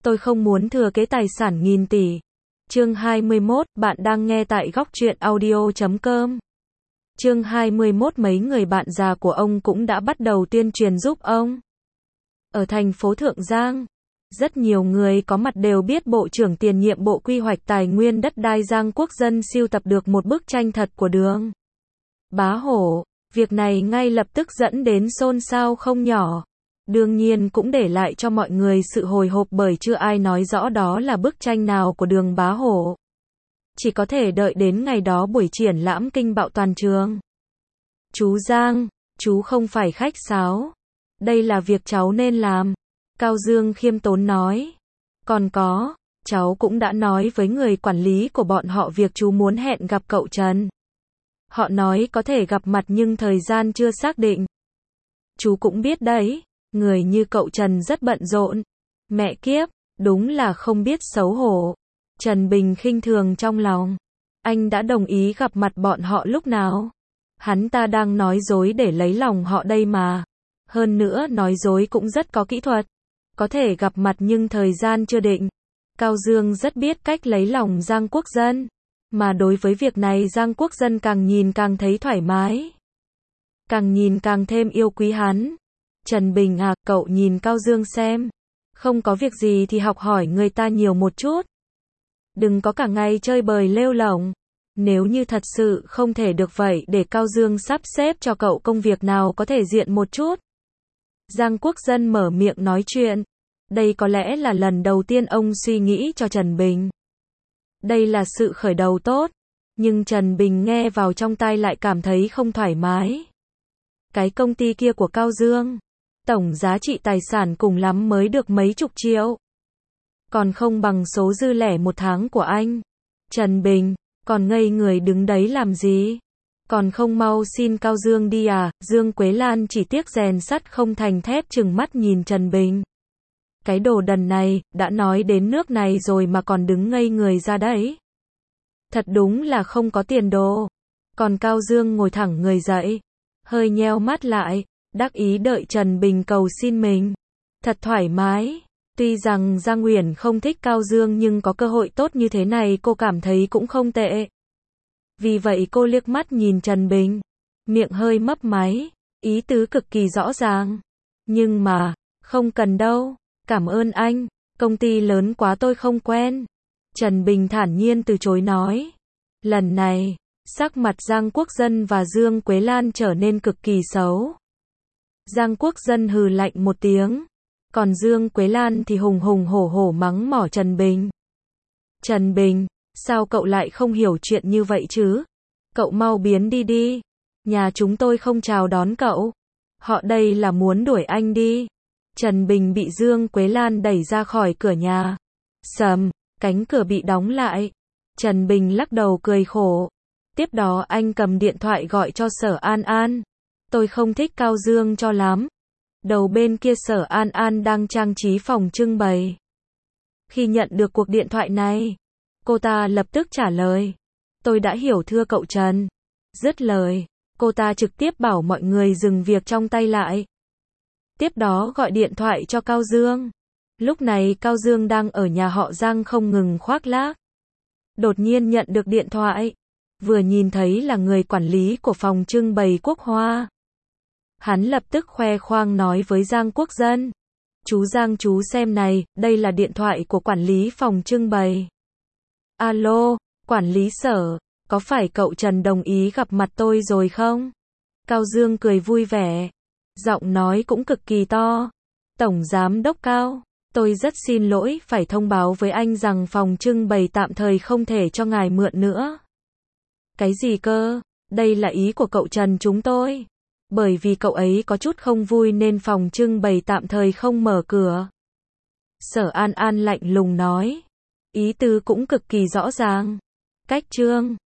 Tôi không muốn thừa kế tài sản nghìn tỷ. Chương 21, bạn đang nghe tại góc truyện audio.com. Chương 21, mấy người bạn già của ông cũng đã bắt đầu tuyên truyền giúp ông. Ở thành phố Thượng Giang, rất nhiều người có mặt đều biết Bộ trưởng tiền nhiệm Bộ Quy hoạch Tài nguyên Đất đai Giang Quốc Dân sưu tập được một bức tranh thật của Đường Bá Hổ. Việc này ngay lập tức dẫn đến xôn xao không nhỏ. Đương nhiên cũng để lại cho mọi người sự hồi hộp bởi chưa ai nói rõ đó là bức tranh nào của Đường Bá Hổ. Chỉ có thể đợi đến ngày đó buổi triển lãm kinh bạo toàn trường. Chú Giang, chú không phải khách sáo. Đây là việc cháu nên làm. Cao Dương khiêm tốn nói. Còn có, cháu cũng đã nói với người quản lý của bọn họ việc chú muốn hẹn gặp cậu Trần. Họ nói có thể gặp mặt nhưng thời gian chưa xác định. Chú cũng biết đấy, người như cậu Trần rất bận rộn. Mẹ kiếp, đúng là không biết xấu hổ. Trần Bình khinh thường trong lòng. Anh đã đồng ý gặp mặt bọn họ lúc nào? Hắn ta đang nói dối để lấy lòng họ đây mà. Hơn nữa nói dối cũng rất có kỹ thuật. Có thể gặp mặt nhưng thời gian chưa định. Cao Dương rất biết cách lấy lòng Giang Quốc Dân. Mà đối với việc này Giang Quốc Dân càng nhìn càng thấy thoải mái. Càng nhìn càng thêm yêu quý hắn. Trần Bình à, cậu nhìn Cao Dương xem. Không có việc gì thì học hỏi người ta nhiều một chút. Đừng có cả ngày chơi bời lêu lổng. Nếu như thật sự không thể được vậy để Cao Dương sắp xếp cho cậu công việc nào có thể diện một chút. Giang Quốc Dân mở miệng nói chuyện. Đây có lẽ là lần đầu tiên ông suy nghĩ cho Trần Bình. Đây là sự khởi đầu tốt. Nhưng Trần Bình nghe vào trong tai lại cảm thấy không thoải mái. Cái công ty kia của Cao Dương, tổng giá trị tài sản cùng lắm mới được mấy chục triệu. Còn không bằng số dư lẻ một tháng của anh. Trần Bình, còn ngây người đứng đấy làm gì? Còn không mau xin Cao Dương đi à? Dương Quế Lan chỉ tiếc rèn sắt không thành thép trừng mắt nhìn Trần Bình. Cái đồ đần này, đã nói đến nước này rồi mà còn đứng ngây người ra đấy. Thật đúng là không có tiền đồ. Còn Cao Dương ngồi thẳng người dậy, hơi nheo mắt lại, đắc ý đợi Trần Bình cầu xin mình. Thật thoải mái. Tuy rằng Giang Uyển không thích Cao Dương nhưng có cơ hội tốt như thế này cô cảm thấy cũng không tệ. Vì vậy cô liếc mắt nhìn Trần Bình, miệng hơi mấp máy, ý tứ cực kỳ rõ ràng. Nhưng mà, không cần đâu, cảm ơn anh, công ty lớn quá tôi không quen. Trần Bình thản nhiên từ chối nói. Lần này, sắc mặt Giang Quốc Dân và Dương Quế Lan trở nên cực kỳ xấu. Giang Quốc Dân hừ lạnh một tiếng. Còn Dương Quế Lan thì hùng hùng hổ hổ mắng mỏ Trần Bình. Trần Bình, sao cậu lại không hiểu chuyện như vậy chứ? Cậu mau biến đi đi. Nhà chúng tôi không chào đón cậu. Họ đây là muốn đuổi anh đi. Trần Bình bị Dương Quế Lan đẩy ra khỏi cửa nhà. Sầm, cánh cửa bị đóng lại. Trần Bình lắc đầu cười khổ. Tiếp đó anh cầm điện thoại gọi cho Sở An An. Tôi không thích Cao Dương cho lắm. Đầu bên kia Sở An An đang trang trí phòng trưng bày. Khi nhận được cuộc điện thoại này, cô ta lập tức trả lời. Tôi đã hiểu thưa cậu Trần. Dứt lời, cô ta trực tiếp bảo mọi người dừng việc trong tay lại. Tiếp đó gọi điện thoại cho Cao Dương. Lúc này Cao Dương đang ở nhà họ Giang không ngừng khoác lác. Đột nhiên nhận được điện thoại. Vừa nhìn thấy là người quản lý của phòng trưng bày Quốc Hoa. Hắn lập tức khoe khoang nói với Giang Quốc Dân. Chú Giang chú xem này, đây là điện thoại của quản lý phòng trưng bày. Alo, quản lý Sở, có phải cậu Trần đồng ý gặp mặt tôi rồi không? Cao Dương cười vui vẻ. Giọng nói cũng cực kỳ to. Tổng Giám đốc Cao, tôi rất xin lỗi phải thông báo với anh rằng phòng trưng bày tạm thời không thể cho ngài mượn nữa. Cái gì cơ? Đây là ý của cậu Trần chúng tôi. Bởi vì cậu ấy có chút không vui nên phòng trưng bày tạm thời không mở cửa. Sở An An lạnh lùng nói. Ý tứ cũng cực kỳ rõ ràng. Cách trương.